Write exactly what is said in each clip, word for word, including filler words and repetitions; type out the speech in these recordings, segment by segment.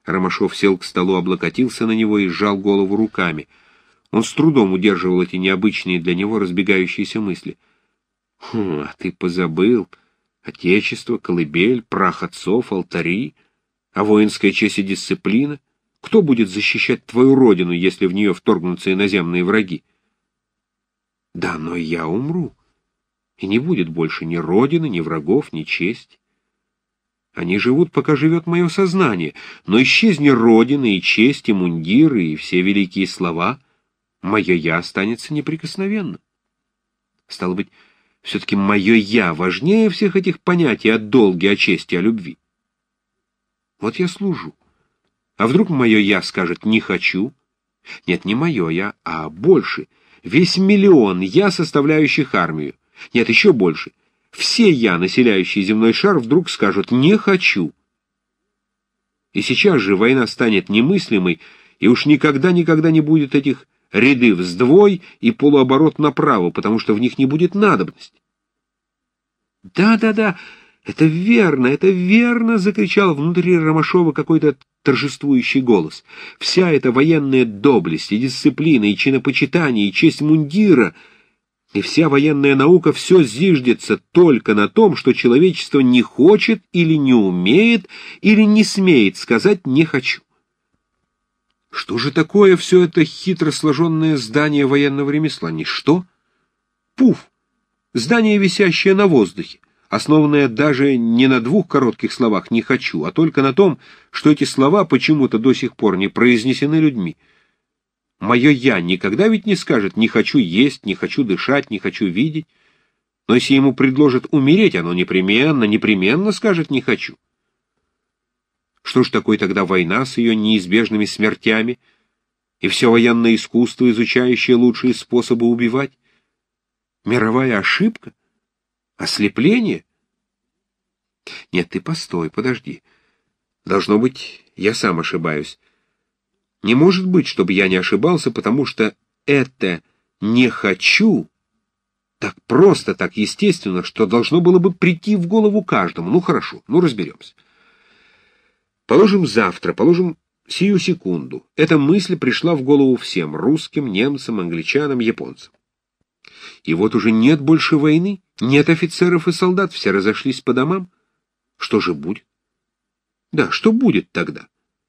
Ромашов сел к столу, облокотился на него и сжал голову руками. Он с трудом удерживал эти необычные для него разбегающиеся мысли. «Хм, а ты позабыл. Отечество, колыбель, прах отцов, алтари, а воинская честь и дисциплина? Кто будет защищать твою родину, если в нее вторгнутся иноземные враги? Да, но я умру, и не будет больше ни родины, ни врагов, ни чести. Они живут, пока живет мое сознание, но исчезни родина и честь, и мундиры, и все великие слова, мое «я» останется неприкосновенным. Стало быть, все-таки мое «я» важнее всех этих понятий о долге, о чести, о любви. Вот я служу. А вдруг мое «я» скажет «не хочу»? Нет, не мое «я», а больше. Весь миллион «я», составляющих армию. Нет, еще больше. Все «я», населяющие земной шар, вдруг скажут «не хочу». И сейчас же война станет немыслимой, и уж никогда-никогда не будет этих ряды вздвой и полуоборот направо, потому что в них не будет надобности. «Да-да-да, это верно, это верно!» — закричал внутри Ромашова какой-то торжествующий голос. «Вся эта военная доблесть и дисциплина, и чинопочитание, и честь мундира, и вся военная наука — все зиждется только на том, что человечество не хочет или не умеет, или не смеет сказать «не хочу». Что же такое все это хитро сложенное здание военного ремесла? Ничто. Пуф. Здание, висящее на воздухе, основанное даже не на двух коротких словах «не хочу», а только на том, что эти слова почему-то до сих пор не произнесены людьми. Мое «я» никогда ведь не скажет «не хочу есть», «не хочу дышать», «не хочу видеть». Но если ему предложат умереть, оно непременно, непременно скажет «не хочу». Что ж такое тогда война с ее неизбежными смертями и все военное искусство, изучающее лучшие способы убивать? Мировая ошибка? Ослепление? Нет, ты постой, подожди. Должно быть, я сам ошибаюсь. Не может быть, чтобы я не ошибался, потому что это «не хочу» так просто, так естественно, что должно было бы прийти в голову каждому. Ну хорошо, ну разберемся. Положим завтра, положим сию секунду. Эта мысль пришла в голову всем — русским, немцам, англичанам, японцам. И вот уже нет больше войны, нет офицеров и солдат, все разошлись по домам. Что же будет? Да, что будет тогда?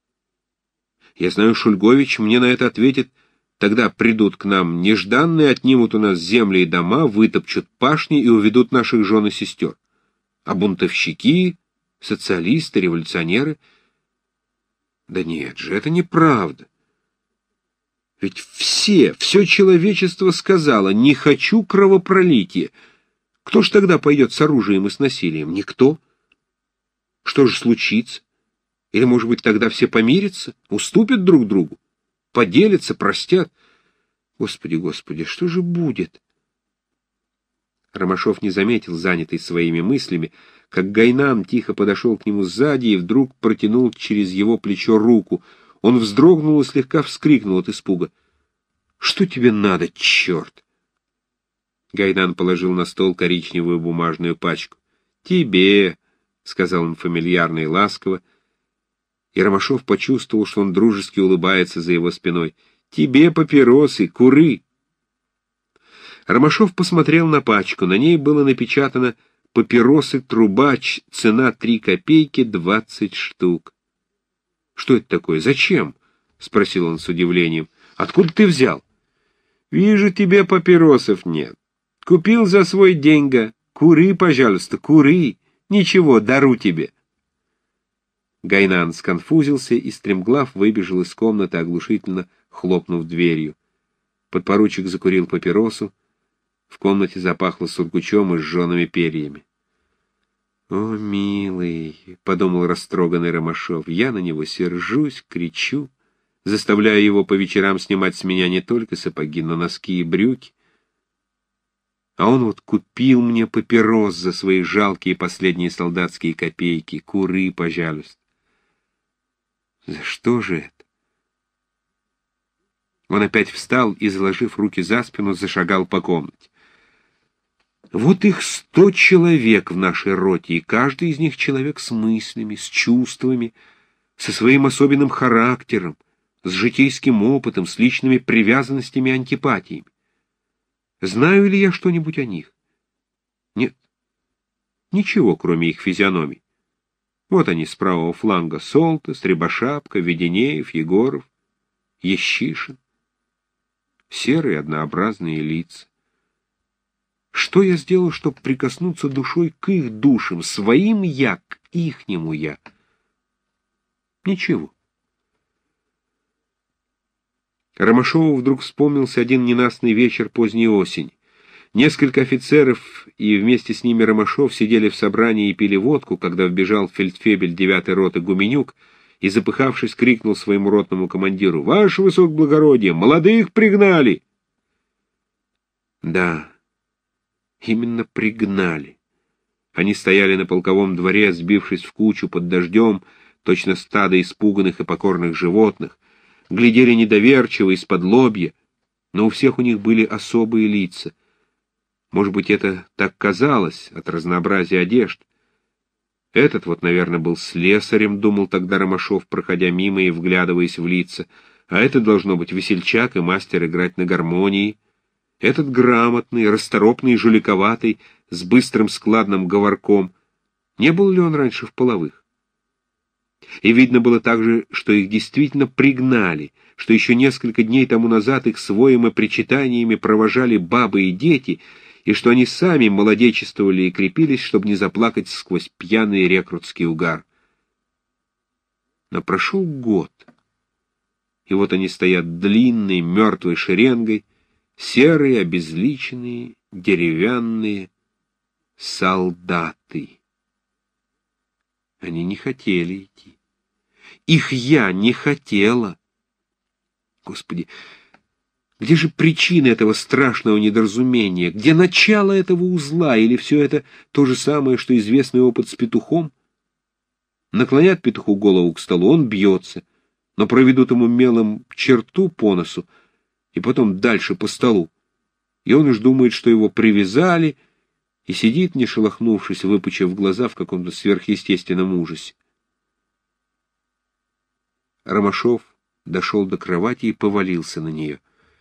Я знаю, Шульгович мне на это ответит: тогда придут к нам нежданные, отнимут у нас земли и дома, вытопчут пашни и уведут наших жен и сестер. А бунтовщики, социалисты, революционеры? Да нет же, это неправда. Ведь все, все человечество сказало: не хочу кровопролития. Кто ж тогда пойдет с оружием и с насилием? Никто. Что же случится? Или, может быть, тогда все помирятся, уступят друг другу, поделятся, простят? Господи, Господи, что же будет? Ромашов не заметил, занятый своими мыслями, как Гайнан тихо подошел к нему сзади и вдруг протянул через его плечо руку. Он вздрогнул и слегка вскрикнул от испуга. «Что тебе надо, черт?» Гайнан положил на стол коричневую бумажную пачку. «Тебе», — сказал он фамильярно и ласково, и Ромашов почувствовал, что он дружески улыбается за его спиной. «Тебе папиросы, куры!» Ромашов посмотрел на пачку. На ней было напечатано «Папиросы Трубач, цена три копейки, двадцать штук». «Что это такое? Зачем?» — спросил он с удивлением. «Откуда ты взял?» «Вижу, тебе папиросов нет. Купил за свой деньга. Кури, пожалуйста, кури. Ничего, дару тебе». Гайнан сконфузился и стремглав выбежал из комнаты, оглушительно хлопнув дверью. Подпоручик закурил папиросу. В комнате запахло сургучом и сжёными перьями. «О, милый!» — подумал растроганный Ромашов. «Я на него сержусь, кричу, заставляю его по вечерам снимать с меня не только сапоги, но носки и брюки. А он вот купил мне папирос за свои жалкие последние солдатские копейки. Куры, пожалуйста. За что же это?» Он опять встал и, заложив руки за спину, зашагал по комнате. Вот их сто человек в нашей роте, и каждый из них человек с мыслями, с чувствами. со своим особенным характером, с житейским опытом, с личными привязанностями и антипатиями. Знаю ли я что-нибудь о них? Нет. Ничего, кроме их физиономий. Вот они с правого фланга: Солтес, Рябошапка, Веденеев, Егоров, Ещишин. Серые однообразные лица. Что я сделал, чтобы прикоснуться душой к их душам, своим я к ихнему я? Ничего. Ромашову вдруг вспомнился один ненастный вечер поздней осени. Несколько офицеров и вместе с ними Ромашов сидели в собрании и пили водку, когда вбежал фельдфебель девятой роты Гуменюк и, запыхавшись, крикнул своему ротному командиру: «Ваше высокоблагородие, молодых пригнали!» Да, именно пригнали. Они стояли на полковом дворе, сбившись в кучу под дождем, точно стадо испуганных и покорных животных, глядели недоверчиво из-под лобья, но у всех у них были особые лица. Может быть, это так казалось от разнообразия одежд. Этот вот, наверное, был слесарем, думал тогда Ромашов, проходя мимо и вглядываясь в лица, а этот должно быть весельчак и мастер играть на гармонии. Этот грамотный, расторопный и жуликоватый, с быстрым складным говорком. Не был ли он раньше в половых? И видно было также, что их действительно пригнали, что еще несколько дней тому назад их с воем и причитаниями провожали бабы и дети, и что они сами молодечествовали и крепились, чтобы не заплакать сквозь пьяный рекрутский угар. Но прошел год, и вот они стоят длинной, мертвой шеренгой, серые, обезличенные, деревянные солдаты. Они не хотели идти. Их я не хотела. Господи, где же причина этого страшного недоразумения? Где начало этого узла? Или все это то же самое, что известный опыт с петухом? Наклонят петуху голову к столу, он бьется, но проведут ему мелом черту по носу и потом дальше по столу. И он уж думает, что его привязали, и сидит, не шелохнувшись, выпучив глаза в каком-то сверхъестественном ужасе. Ромашов дошел до кровати и повалился на нее.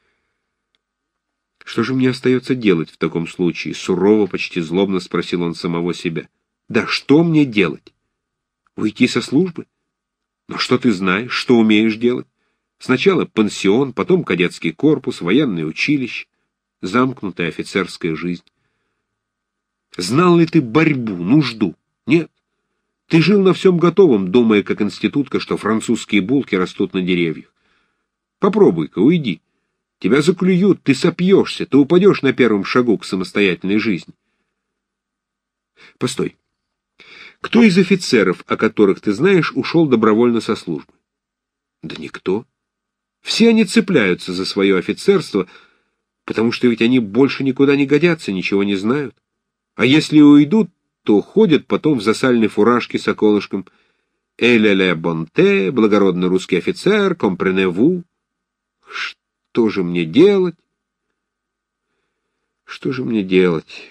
«Что же мне остается делать в таком случае?» — сурово, почти злобно спросил он самого себя. «Да что мне делать? Уйти со службы? Но что ты знаешь, что умеешь делать? Сначала пансион, потом кадетский корпус, военное училище, замкнутая офицерская жизнь. Знал ли ты борьбу, нужду? Нет. Ты жил на всем готовом, думая, как институтка, что французские булки растут на деревьях. Попробуй-ка, уйди. Тебя заклюют, ты сопьешься, ты упадешь на первом шагу к самостоятельной жизни. Постой. Кто из офицеров, о которых ты знаешь, ушел добровольно со службы? Да никто. Все они цепляются за свое офицерство, потому что ведь они больше никуда не годятся, ничего не знают. А если уйдут, то ходят потом в засальной фуражке с околышком «Эле-ле бонте», благородный русский офицер, «компреневу». Что же мне делать? Что же мне делать?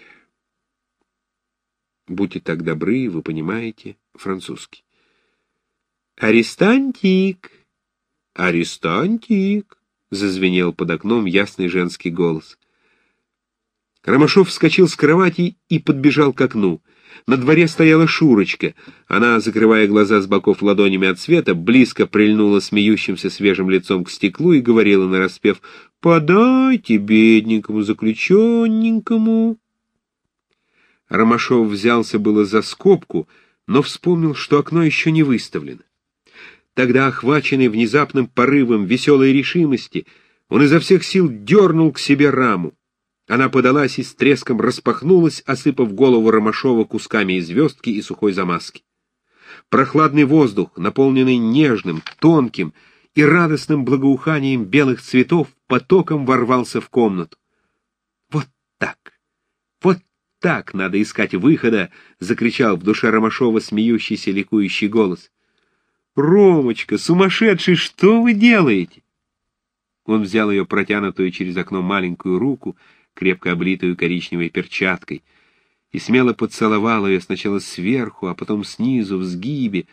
Будьте так добры, вы понимаете французский. «Арестантик! Арестантик!» — зазвенел под окном ясный женский голос. Ромашов вскочил с кровати и подбежал к окну. На дворе стояла Шурочка. Она, закрывая глаза с боков ладонями от света, близко прильнула смеющимся свежим лицом к стеклу и говорила нараспев: «Подайте бедненькому заключенненькому». Ромашов взялся было за скобку, но вспомнил, что окно еще не выставлено. Тогда, охваченный внезапным порывом веселой решимости, он изо всех сил дернул к себе раму. Она подалась и с треском распахнулась, осыпав голову Ромашова кусками и звездки и сухой замазки. Прохладный воздух, наполненный нежным, тонким и радостным благоуханием белых цветов, потоком ворвался в комнату. «Вот так! Вот так надо искать выхода!» — закричал в душе Ромашова смеющийся, ликующий голос. «Ромочка, сумасшедший, что вы делаете?» Он взял ее протянутую через окно маленькую руку, крепко облитую коричневой перчаткой, и смело поцеловал ее сначала сверху, а потом снизу, в сгибе,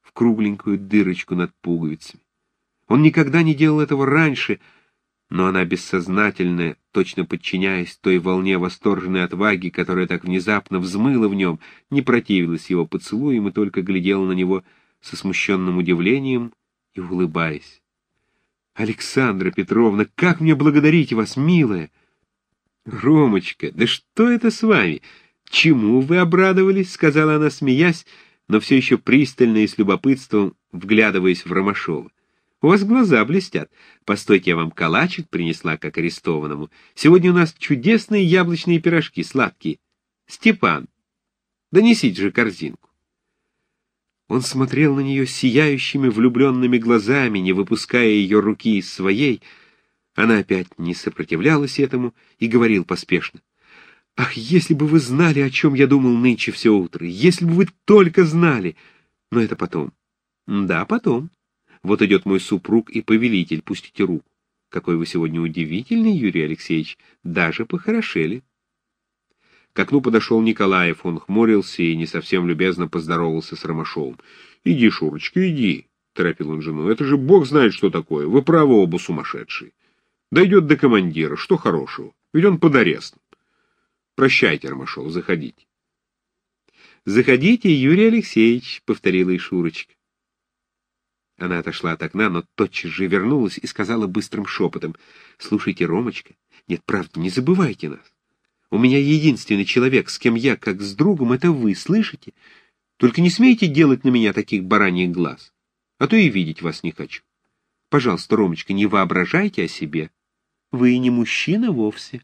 в кругленькую дырочку над пуговицами. Он никогда не делал этого раньше, но она бессознательно, точно подчиняясь той волне восторженной отваги, которая так внезапно взмыла в нем, не противилась его поцелуям и только глядела на него со смущенным удивлением и улыбаясь. «Александра Петровна, как мне благодарить вас, милая!» «Ромочка, да что это с вами? Чему вы обрадовались?» — сказала она, смеясь, но все еще пристально и с любопытством вглядываясь в Ромашова. «У вас глаза блестят. Постойте, я вам калачик принесла, как арестованному. Сегодня у нас чудесные яблочные пирожки, сладкие. Степан, донесите же корзинку». Он смотрел на нее сияющими влюбленными глазами, не выпуская ее руки из своей. Она опять не сопротивлялась этому и говорил поспешно: «Ах, если бы вы знали, о чем я думал нынче все утро! Если бы вы только знали! Но это потом». «Да, потом. Вот идет мой супруг и повелитель, пустите руку. Какой вы сегодня удивительный, Юрий Алексеевич, даже похорошели». К окну подошел Николаев, он хмурился и не совсем любезно поздоровался с Ромашовым. «Иди, Шурочка, иди», — торопил он жену, — «это же бог знает, что такое, вы правы оба сумасшедшие. Дойдет до командира, что хорошего, ведь он под арестом. Прощайте, Ромашов, заходите». «Заходите, Юрий Алексеевич», — повторила и Шурочка. Она отошла от окна, но тотчас же вернулась и сказала быстрым шепотом: «Слушайте, Ромочка, нет, правда, не забывайте нас. У меня единственный человек, с кем я, как с другом, это вы, слышите? Только не смейте делать на меня таких бараньих глаз, а то и видеть вас не хочу. Пожалуйста, Ромочка, не воображайте о себе. Вы и не мужчина вовсе».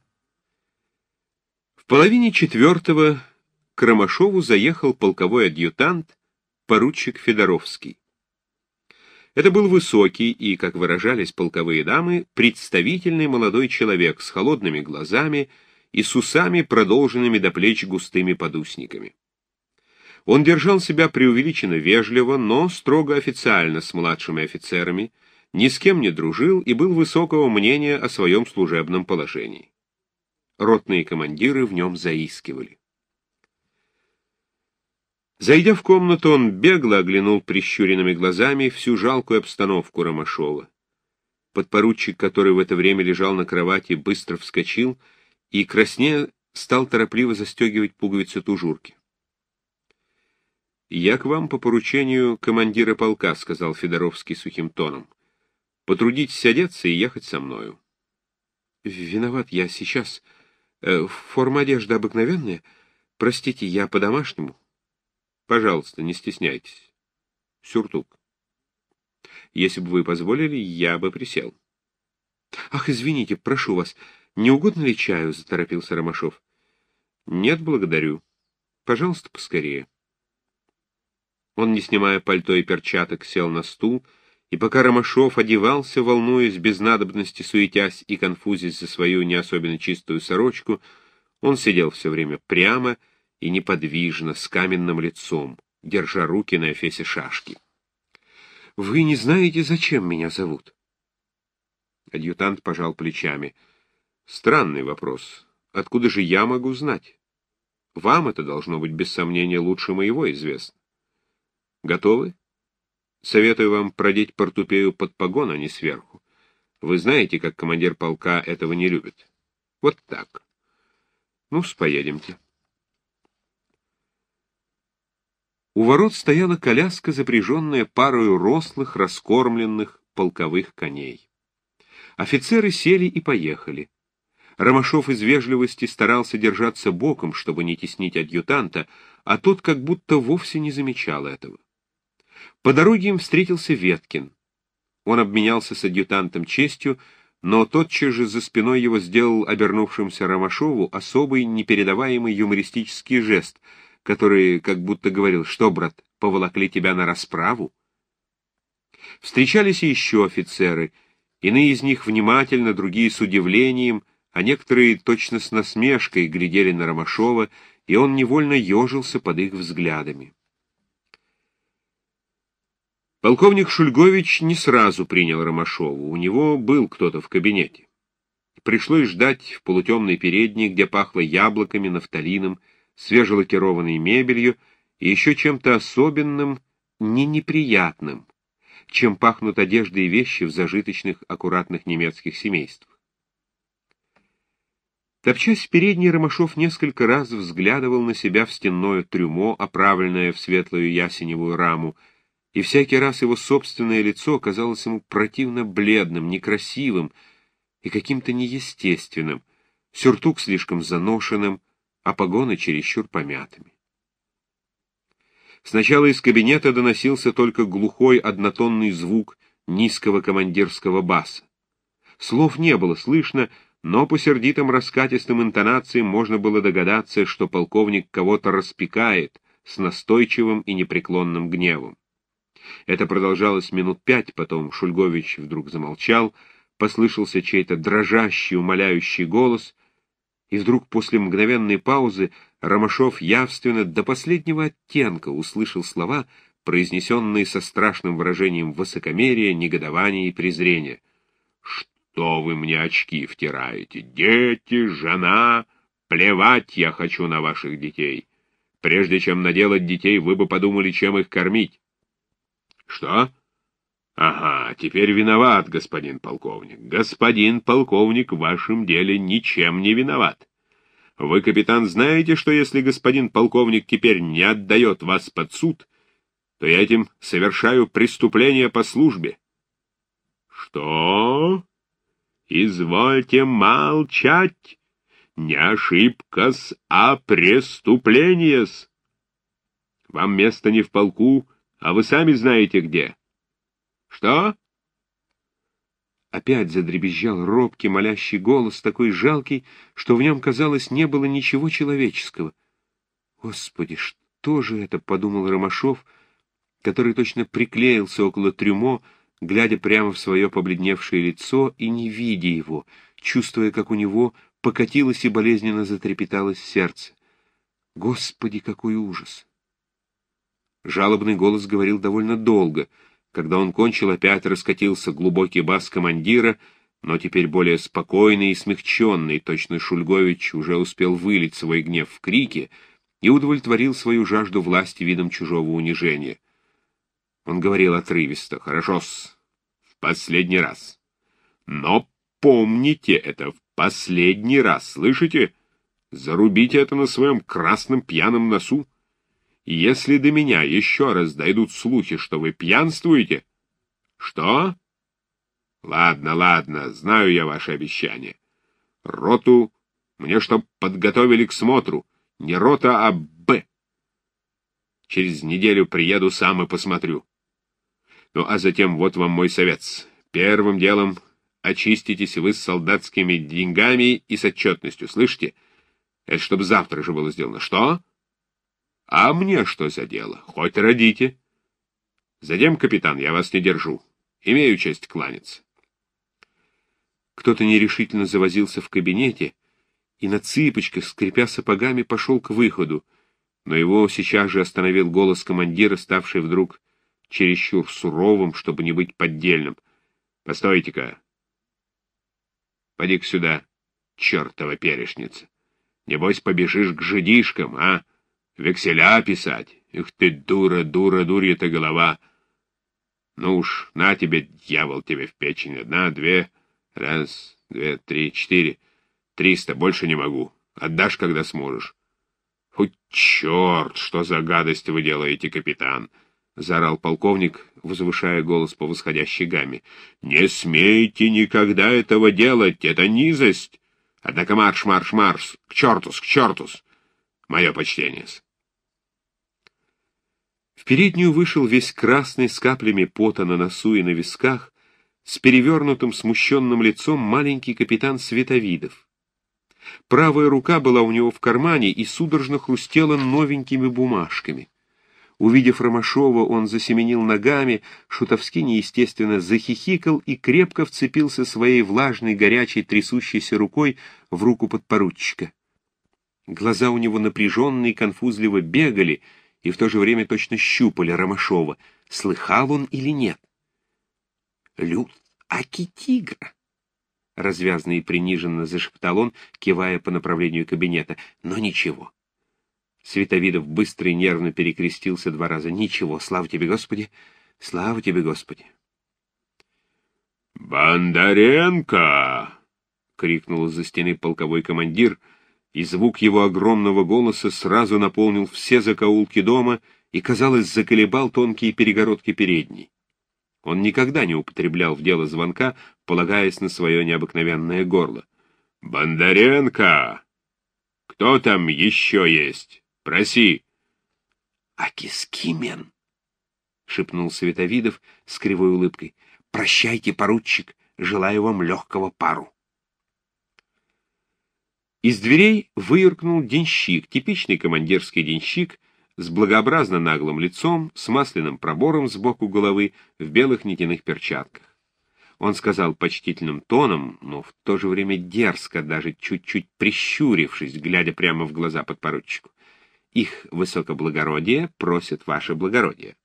В половине четвертого к Ромашову заехал полковой адъютант, поручик Федоровский. Это был высокий и, как выражались полковые дамы, представительный молодой человек с холодными глазами и с усами, продолженными до плеч густыми подусниками. Он держал себя преувеличенно вежливо, но строго официально с младшими офицерами, ни с кем не дружил и был высокого мнения о своем служебном положении. Ротные командиры в нем заискивали. Зайдя в комнату, он бегло оглянул прищуренными глазами всю жалкую обстановку Ромашова. Подпоручик, который в это время лежал на кровати, быстро вскочил и, краснея, стал торопливо застегивать пуговицы тужурки. «Я к вам по поручению командира полка», — сказал Федоровский сухим тоном. «Потрудитесь одеться и ехать со мною». «Виноват, я сейчас. Э, форма одежды обыкновенная. Простите, я по-домашнему». «Пожалуйста, не стесняйтесь. Сюртук. Если бы вы позволили, я бы присел». «Ах, извините, прошу вас, не угодно ли чаю?» — заторопился Ромашов. «Нет, благодарю. Пожалуйста, поскорее». Он, не снимая пальто и перчаток, сел на стул, и пока Ромашов одевался, волнуясь, без надобности суетясь и конфузясь за свою не особенно чистую сорочку, он сидел все время прямо и неподвижно, с каменным лицом, держа руки на эфесе шашки. «Вы не знаете, зачем меня зовут?» Адъютант пожал плечами. «Странный вопрос. Откуда же я могу знать? Вам это должно быть, без сомнения, лучше моего известно. Готовы? Советую вам продеть портупею под погон, а не сверху. Вы знаете, как командир полка этого не любит. Вот так. Ну-с, поедемте». У ворот стояла коляска, запряженная парою рослых, раскормленных полковых коней. Офицеры сели и поехали. Ромашов из вежливости старался держаться боком, чтобы не теснить адъютанта, а тот как будто вовсе не замечал этого. По дороге им встретился Веткин. Он обменялся с адъютантом честью, но тотчас же за спиной его сделал обернувшимся Ромашову особый непередаваемый юмористический жест, который как будто говорил: «Что, брат, поволокли тебя на расправу?» Встречались и еще офицеры, иные из них внимательно, другие с удивлением, а некоторые точно с насмешкой глядели на Ромашова, и он невольно ежился под их взглядами. Полковник Шульгович не сразу принял Ромашову, у него был кто-то в кабинете. Пришлось ждать в полутемной передней, где пахло яблоками, нафталином, свежелакированной мебелью и еще чем-то особенным, не неприятным, чем пахнут одежды и вещи в зажиточных, аккуратных немецких семействах. Топчась в передней, Ромашов несколько раз взглядывал на себя в стенное трюмо, оправленное в светлую ясеневую раму, и всякий раз его собственное лицо казалось ему противно бледным, некрасивым и каким-то неестественным, сюртук слишком заношенным, а погоны чересчур помятыми. Сначала из кабинета доносился только глухой однотонный звук низкого командирского баса. Слов не было слышно, но по сердитым раскатистым интонациям можно было догадаться, что полковник кого-то распекает с настойчивым и непреклонным гневом. Это продолжалось минут пять, потом Шульгович вдруг замолчал, послышался чей-то дрожащий, умоляющий голос, и вдруг после мгновенной паузы Ромашов явственно до последнего оттенка услышал слова, произнесенные со страшным выражением высокомерия, негодования и презрения. «Что вы мне очки втираете? Дети, жена, плевать я хочу на ваших детей. Прежде чем наделать детей, вы бы подумали, чем их кормить». «Что? Ага, теперь виноват, господин полковник. Господин полковник в вашем деле ничем не виноват. Вы, капитан, знаете, что если господин полковник теперь не отдает вас под суд, то я этим совершаю преступление по службе». «Что? Извольте молчать. Не ошибка-с, а преступление-с. Вам место не в полку, а вы сами знаете где. Что?» Опять задребезжал робкий, молящий голос, такой жалкий, что в нем, казалось, не было ничего человеческого. «Господи, что же это?» — подумал Ромашов, который точно приклеился около трюмо, глядя прямо в свое побледневшее лицо и не видя его, чувствуя, как у него покатилось и болезненно затрепеталось сердце. «Господи, какой ужас!» Жалобный голос говорил довольно долго. Когда он кончил, опять раскатился глубокий бас командира, но теперь более спокойный и смягченный, точно Шульгович уже успел вылить свой гнев в крики и удовлетворил свою жажду власти видом чужого унижения. Он говорил отрывисто: «Хорошо-с, в последний раз. Но помните это в последний раз, слышите? Зарубите это на своем красном пьяном носу. Если до меня еще раз дойдут слухи, что вы пьянствуете...» «Что? Ладно, ладно, знаю я ваше обещание. Роту мне чтоб подготовили к смотру. Не рота, а Б. Через неделю приеду сам и посмотрю. Ну, а затем вот вам мой совет. Первым делом очиститесь вы с солдатскими деньгами и с отчетностью, слышите? Это чтобы завтра же было сделано. Что? А мне что за дело? Хоть родите. Затем, капитан, я вас не держу. Имею честь кланяться». Кто-то нерешительно завозился в кабинете и на цыпочках, скрипя сапогами, пошел к выходу, но его сейчас же остановил голос командира, ставший вдруг чересчур суровым, чтобы не быть поддельным. «Постойте-ка! Поди-ка сюда, чертова перешница! Небось, побежишь к жидишкам, а? Векселя писать? Эх ты, дура, дура, дурья-то голова! Ну уж, на тебе, дьявол, тебе в печень! Одна, две, раз, две, три, четыре, триста, больше не могу. Отдашь, когда сможешь». «Фу, черт, что за гадость вы делаете, капитан!» — заорал полковник, возвышая голос по восходящей гамме. «Не смейте никогда этого делать, это низость! Однако марш, марш, марш! К чертус, к чертус! Мое почтение!» В переднюю вышел весь красный, с каплями пота на носу и на висках, с перевернутым смущенным лицом маленький капитан Световидов. Правая рука была у него в кармане и судорожно хрустела новенькими бумажками. Увидев Ромашова, он засеменил ногами, шутовски неестественно захихикал и крепко вцепился своей влажной, горячей, трясущейся рукой в руку подпоручика. Глаза у него напряженно и конфузливо бегали, и в то же время точно щупали Ромашова, слыхал он или нет. «Люд, аки тигра!» — развязно и приниженно зашептал он, кивая по направлению кабинета. «Но ничего. Световидов быстро и нервно перекрестился два раза. «Ничего, слава тебе, Господи! Слава тебе, Господи!» «Бондаренко!» — крикнул из-за стены полковой командир, и звук его огромного голоса сразу наполнил все закоулки дома и, казалось, заколебал тонкие перегородки передней. Он никогда не употреблял в дело звонка, полагаясь на свое необыкновенное горло. «Бондаренко! Кто там еще есть? Проси!» «Акискимен!» — шепнул Световидов с кривой улыбкой. «Прощайте, поручик, желаю вам легкого пару». Из дверей выюркнул денщик, типичный командирский денщик, с благообразно наглым лицом, с масляным пробором сбоку головы, в белых нитяных перчатках. Он сказал почтительным тоном, но в то же время дерзко, даже чуть-чуть прищурившись, глядя прямо в глаза подпоручику: «Их высокоблагородие просит ваше благородие».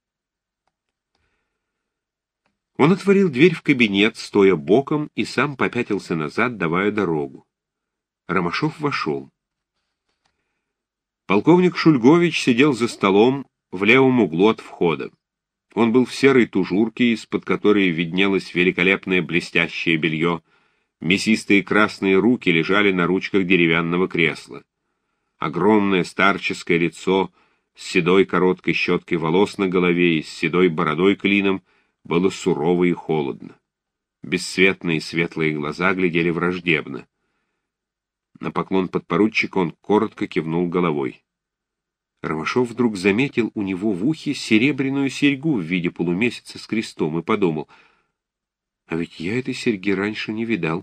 Он отворил дверь в кабинет, стоя боком, и сам попятился назад, давая дорогу. Ромашов вошел. Полковник Шульгович сидел за столом в левом углу от входа. Он был в серой тужурке, из-под которой виднелось великолепное блестящее белье. Мясистые красные руки лежали на ручках деревянного кресла. Огромное старческое лицо с седой короткой щеткой волос на голове и с седой бородой клином было сурово и холодно. Бесцветные светлые глаза глядели враждебно. На поклон подпоручика он коротко кивнул головой. Ромашов вдруг заметил у него в ухе серебряную серьгу в виде полумесяца с крестом и подумал: а ведь я этой серьги раньше не видал.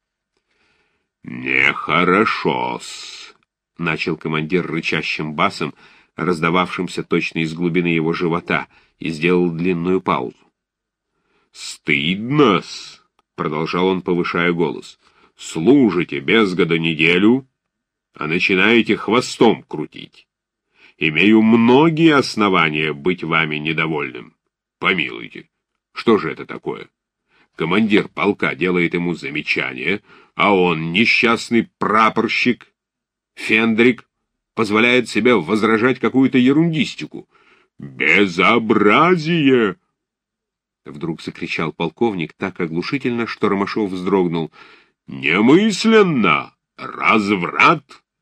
«Нехорошо-с», — начал командир рычащим басом, раздававшимся точно из глубины его живота, и сделал длинную паузу. «Стыдно-с», — продолжал он, повышая голос. «Служите без года неделю, а начинаете хвостом крутить. Имею многие основания быть вами недовольным. Помилуйте, что же это такое? Командир полка делает ему замечание, а он, несчастный прапорщик, Фендрик, позволяет себе возражать какую-то ерундистику. Безобразие!» Вдруг закричал полковник так оглушительно, что Ромашов вздрогнул. «Немысленно! Разврат!»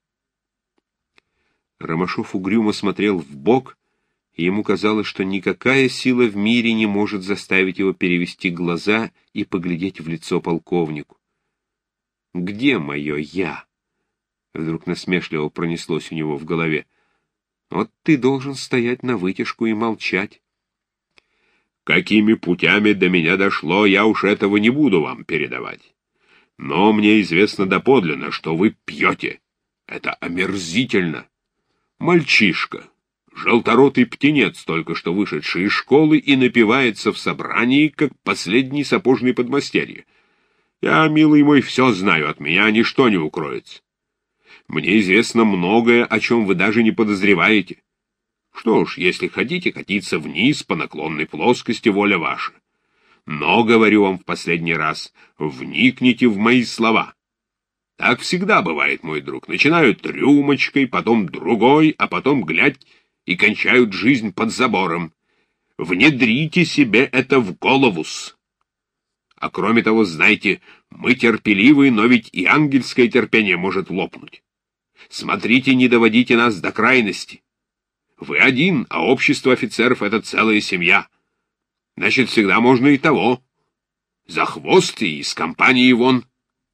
Ромашов угрюмо смотрел вбок, и ему казалось, что никакая сила в мире не может заставить его перевести глаза и поглядеть в лицо полковнику. «Где мое «я»?» Вдруг насмешливо пронеслось у него в голове. «Вот ты должен стоять навытяжку и молчать». «Какими путями до меня дошло, я уж этого не буду вам передавать. Но мне известно доподлинно, что вы пьете. Это омерзительно. Мальчишка, желторотый птенец, только что вышедший из школы, и напивается в собрании, как последний сапожный подмастерье. Я, милый мой, все знаю, от меня ничто не укроется. Мне известно многое, о чем вы даже не подозреваете. Что ж, если хотите катиться вниз по наклонной плоскости, воля ваша. Но, говорю вам в последний раз, вникните в мои слова. Так всегда бывает, мой друг. Начинают рюмочкой, потом другой, а потом, глядь, и кончают жизнь под забором. Внедрите себе это в голову-с. А кроме того, знайте, мы терпеливы, но ведь и ангельское терпение может лопнуть. Смотрите, не доводите нас до крайности. Вы один, а общество офицеров — это целая семья. Значит, всегда можно и того. За хвост и из компании вон».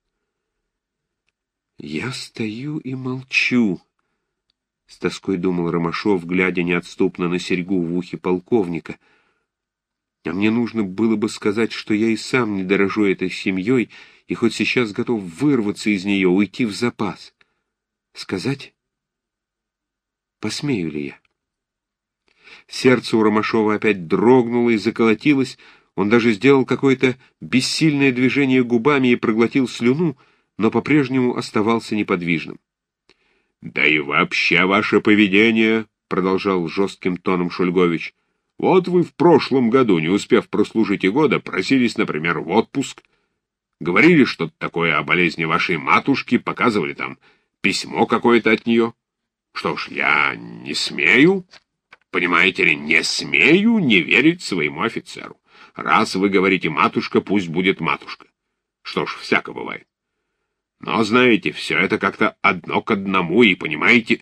«Я стою и молчу», — с тоской думал Ромашов, глядя неотступно на серьгу в ухе полковника. «А мне нужно было бы сказать, что я и сам не дорожу этой семьей, и хоть сейчас готов вырваться из нее, уйти в запас. Сказать? Посмею ли я?» Сердце у Ромашова опять дрогнуло и заколотилось, он даже сделал какое-то бессильное движение губами и проглотил слюну, но по-прежнему оставался неподвижным. «Да и вообще ваше поведение, — продолжал жестким тоном Шульгович, — вот вы в прошлом году, не успев прослужить и года, просились, например, в отпуск, говорили что-то такое о болезни вашей матушки, показывали там письмо какое-то от нее. Что ж, я не смею, понимаете ли, не смею не верить своему офицеру. Раз вы говорите «матушка», пусть будет «матушка». Что ж, всяко бывает. Но, знаете, все это как-то одно к одному, и, понимаете...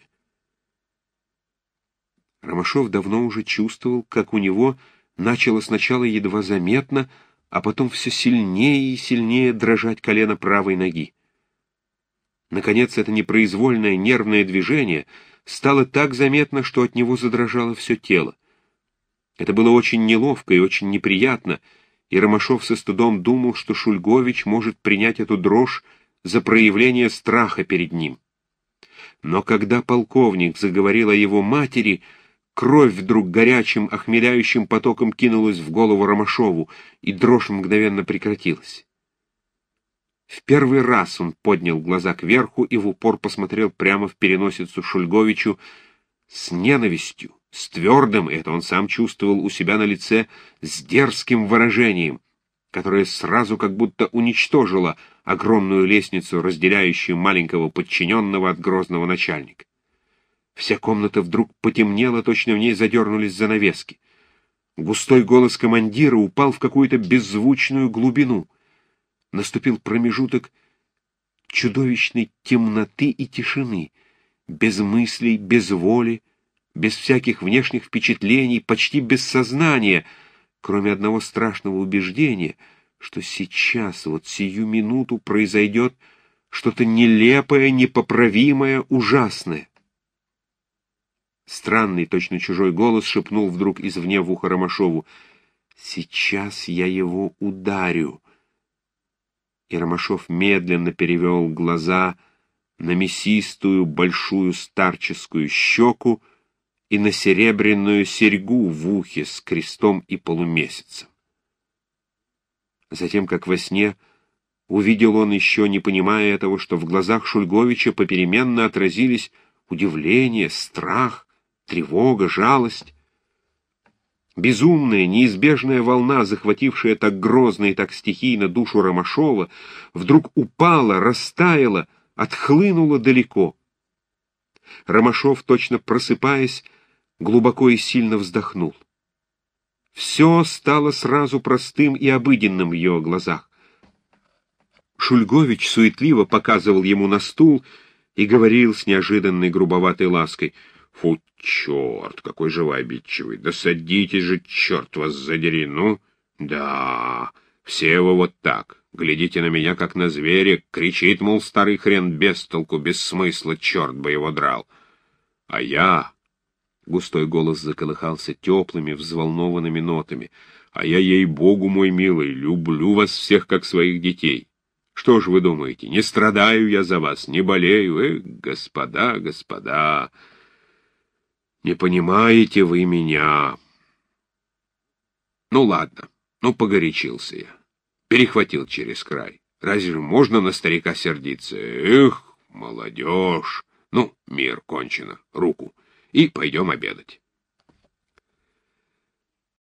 Ромашов давно уже чувствовал, как у него начало сначала едва заметно, а потом все сильнее и сильнее дрожать колено правой ноги. Наконец, это непроизвольное нервное движение стало так заметно, что от него задрожало все тело. Это было очень неловко и очень неприятно, и Ромашов со стыдом думал, что Шульгович может принять эту дрожь за проявление страха перед ним. Но когда полковник заговорил о его матери, кровь вдруг горячим, охмеляющим потоком кинулась в голову Ромашову, и дрожь мгновенно прекратилась. В первый раз он поднял глаза кверху и в упор посмотрел прямо в переносицу Шульговичу с ненавистью, с твердым, это он сам чувствовал у себя на лице, с дерзким выражением, которое сразу как будто уничтожило огромную лестницу, разделяющую маленького подчиненного от грозного начальника. Вся комната вдруг потемнела, точно в ней задернулись занавески. Густой голос командира упал в какую-то беззвучную глубину. Наступил промежуток чудовищной темноты и тишины, без мыслей, без воли, без всяких внешних впечатлений, почти без сознания, кроме одного страшного убеждения, что сейчас, вот сию минуту, произойдет что-то нелепое, непоправимое, ужасное. Странный, точно чужой голос шепнул вдруг извне в ухо Ромашову: «Сейчас я его ударю». И Ромашов медленно перевел глаза на мясистую большую старческую щеку и на серебряную серьгу в ухе с крестом и полумесяцем. Затем, как во сне, увидел он еще, не понимая этого, что в глазах Шульговича попеременно отразились удивление, страх, тревога, жалость. Безумная, неизбежная волна, захватившая так грозно и так стихийно душу Ромашова, вдруг упала, растаяла, отхлынула далеко. Ромашов, точно просыпаясь, глубоко и сильно вздохнул. Все стало сразу простым и обыденным в его глазах. Шульгович суетливо показывал ему на стул и говорил с неожиданной грубоватой лаской: «Фу, черт, какой же вы обидчивый! Да садитесь же, черт вас задери! Ну, да, все вы вот так, глядите на меня, как на зверя, кричит, мол, старый хрен без толку, без смысла, черт бы его драл! А я...» Густой голос заколыхался теплыми, взволнованными нотами. «А я, ей-богу, мой милый, люблю вас всех, как своих детей. Что ж вы думаете, не страдаю я за вас, не болею? Эх, господа, господа, не понимаете вы меня». Ну ладно, ну погорячился я, перехватил через край. Разве же можно на старика сердиться? Эх, молодежь! Ну, мир, кончено, руку. И пойдем обедать.